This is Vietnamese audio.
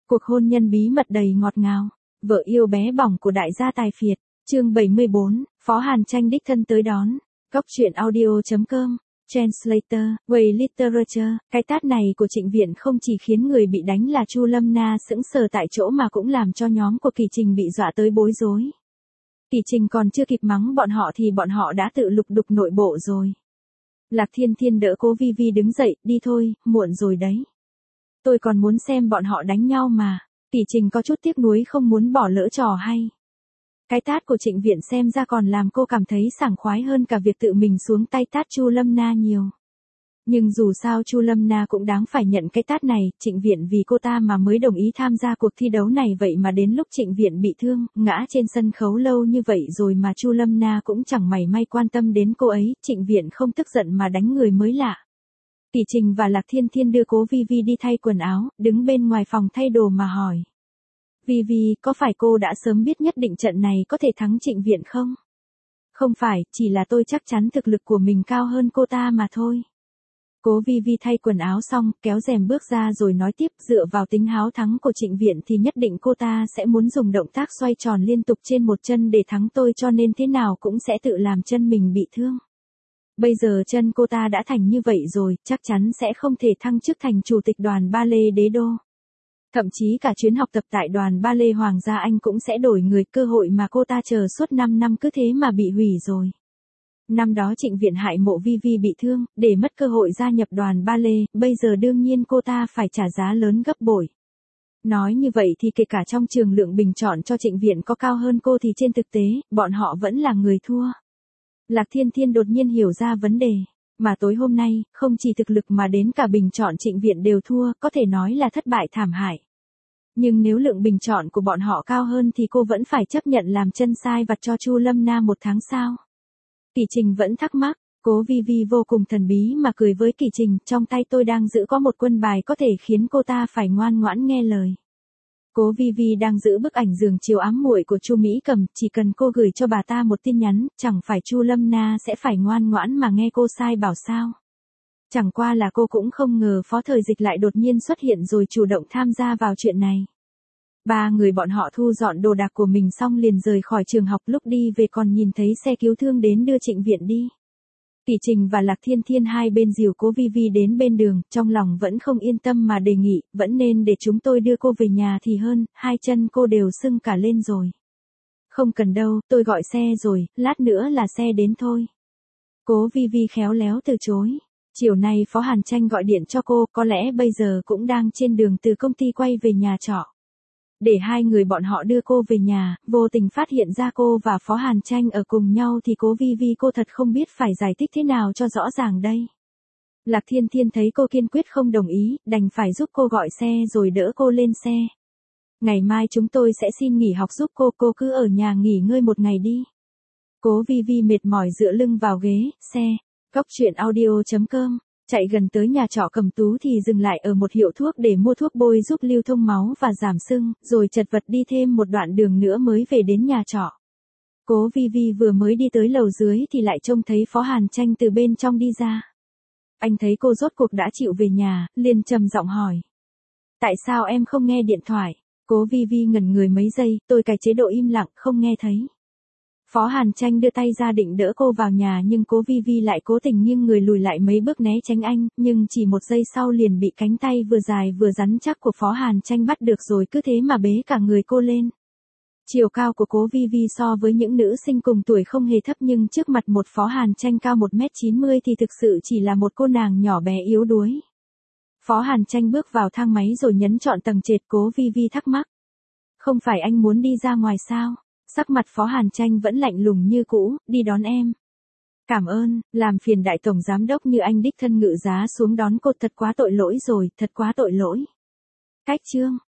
Cuộc hôn nhân bí mật đầy ngọt ngào, vợ yêu bé bỏng của đại gia tài phiệt, chương 74, Phó Hàn Tranh đích thân tới đón. Góc truyện audio.com, Translator, Way Literature. Cái tát này của Trịnh Viện không chỉ khiến người bị đánh là Chu Lâm Na sững sờ tại chỗ mà cũng làm cho nhóm của Kỳ Trình bị dọa tới bối rối. Kỳ Trình còn chưa kịp mắng bọn họ thì bọn họ đã tự lục đục nội bộ rồi. Lạc Thiên Thiên đỡ Cố Vi Vi đứng dậy, đi thôi, muộn rồi đấy. Tôi còn muốn xem bọn họ đánh nhau mà. Kỳ Trình có chút tiếc nuối không muốn bỏ lỡ trò hay. Cái tát của Trịnh Viện xem ra còn làm cô cảm thấy sảng khoái hơn cả việc tự mình xuống tay tát Chu Lâm Na nhiều. Nhưng dù sao Chu Lâm Na cũng đáng phải nhận cái tát này, Trịnh Viện vì cô ta mà mới đồng ý tham gia cuộc thi đấu này, vậy mà đến lúc Trịnh Viện bị thương, ngã trên sân khấu lâu như vậy rồi mà Chu Lâm Na cũng chẳng mảy may quan tâm đến cô ấy, Trịnh Viện không tức giận mà đánh người mới lạ. Kỳ Trình và Lạc Thiên Thiên đưa Cố Vi Vi đi thay quần áo, đứng bên ngoài phòng thay đồ mà hỏi. Vi Vi, có phải cô đã sớm biết nhất định trận này có thể thắng Trịnh Viện không? Không phải, chỉ là tôi chắc chắn thực lực của mình cao hơn cô ta mà thôi. Cố Vi Vi thay quần áo xong, kéo rèm bước ra rồi nói tiếp, dựa vào tính háo thắng của Trịnh Viện thì nhất định cô ta sẽ muốn dùng động tác xoay tròn liên tục trên một chân để thắng tôi, cho nên thế nào cũng sẽ tự làm chân mình bị thương. Bây giờ chân cô ta đã thành như vậy rồi, chắc chắn sẽ không thể thăng chức thành chủ tịch đoàn ballet đế đô. Thậm chí cả chuyến học tập tại đoàn ballet Hoàng gia Anh cũng sẽ đổi người, cơ hội mà cô ta chờ suốt 5 năm cứ thế mà bị hủy rồi. Năm đó Trịnh Viện hại Mộ Vi Vi bị thương, để mất cơ hội gia nhập đoàn ballet, bây giờ đương nhiên cô ta phải trả giá lớn gấp bội. Nói như vậy thì kể cả trong trường lượng bình chọn cho Trịnh Viện có cao hơn cô thì trên thực tế, bọn họ vẫn là người thua. Lạc Thiên Thiên đột nhiên hiểu ra vấn đề. Mà tối hôm nay, không chỉ thực lực mà đến cả bình chọn Trịnh Viện đều thua, có thể nói là thất bại thảm hại. Nhưng nếu lượng bình chọn của bọn họ cao hơn thì cô vẫn phải chấp nhận làm chân sai vặt cho Chu Lâm Na 1 tháng sao? Kỳ Trình vẫn thắc mắc, Cố Vi Vi vô cùng thần bí mà cười với Kỳ Trình, trong tay tôi đang giữ có một quân bài có thể khiến cô ta phải ngoan ngoãn nghe lời. Cố Vi Vi đang giữ bức ảnh giường chiều ám muội của Chu Mỹ Cầm, chỉ cần cô gửi cho bà ta một tin nhắn, chẳng phải Chu Lâm Na sẽ phải ngoan ngoãn mà nghe cô sai bảo sao. Chẳng qua là cô cũng không ngờ Phó Thời Dịch lại đột nhiên xuất hiện rồi chủ động tham gia vào chuyện này. 3 người bọn họ thu dọn đồ đạc của mình xong liền rời khỏi trường học, lúc đi về còn nhìn thấy xe cứu thương đến đưa Trịnh Viện đi. Kỳ Trình và Lạc Thiên Thiên hai bên dìu Cố Vi Vi đến bên đường, trong lòng vẫn không yên tâm mà đề nghị, vẫn nên để chúng tôi đưa cô về nhà thì hơn, hai chân cô đều sưng cả lên rồi. Không cần đâu, tôi gọi xe rồi, lát nữa là xe đến thôi. Cố Vi Vi khéo léo từ chối. Chiều nay Phó Hàn Tranh gọi điện cho cô, có lẽ bây giờ cũng đang trên đường từ công ty quay về nhà trọ. Để hai người bọn họ đưa cô về nhà, vô tình phát hiện ra cô và Phó Hàn Tranh ở cùng nhau thì Cố Vi Vi cô thật không biết phải giải thích thế nào cho rõ ràng đây. Lạc Thiên Thiên thấy cô kiên quyết không đồng ý, đành phải giúp cô gọi xe rồi đỡ cô lên xe. Ngày mai chúng tôi sẽ xin nghỉ học giúp cô cứ ở nhà nghỉ ngơi một ngày đi. Cố Vi Vi mệt mỏi dựa lưng vào ghế, xe. Góc truyện audio.com. Chạy gần tới nhà trọ Cầm Tú thì dừng lại ở một hiệu thuốc để mua thuốc bôi giúp lưu thông máu và giảm sưng, rồi chật vật đi thêm một đoạn đường nữa mới về đến nhà trọ. Cố Vi Vi vừa mới đi tới lầu dưới thì lại trông thấy Phó Hàn Tranh từ bên trong đi ra. Anh thấy cô rốt cuộc đã chịu về nhà, liền trầm giọng hỏi. Tại sao em không nghe điện thoại? Cố Vi Vi ngẩn người mấy giây, tôi cài chế độ im lặng, không nghe thấy. Phó Hàn Tranh đưa tay ra định đỡ cô vào nhà nhưng Cố Vi Vi lại cố tình nghiêng người lùi lại mấy bước né tránh anh, nhưng chỉ một giây sau liền bị cánh tay vừa dài vừa rắn chắc của Phó Hàn Tranh bắt được rồi cứ thế mà bế cả người cô lên. Chiều cao của Cố Vi Vi so với những nữ sinh cùng tuổi không hề thấp, nhưng trước mặt một Phó Hàn Tranh cao 1m90 thì thực sự chỉ là một cô nàng nhỏ bé yếu đuối. Phó Hàn Tranh bước vào thang máy rồi nhấn chọn tầng trệt. Cố Vi Vi thắc mắc. Không phải anh muốn đi ra ngoài sao? Sắc mặt Phó Hàn Tranh vẫn lạnh lùng như cũ, đi đón em. Cảm ơn, làm phiền đại tổng giám đốc như anh đích thân ngự giá xuống đón cô, thật quá tội lỗi rồi, thật quá tội lỗi. Cách chương.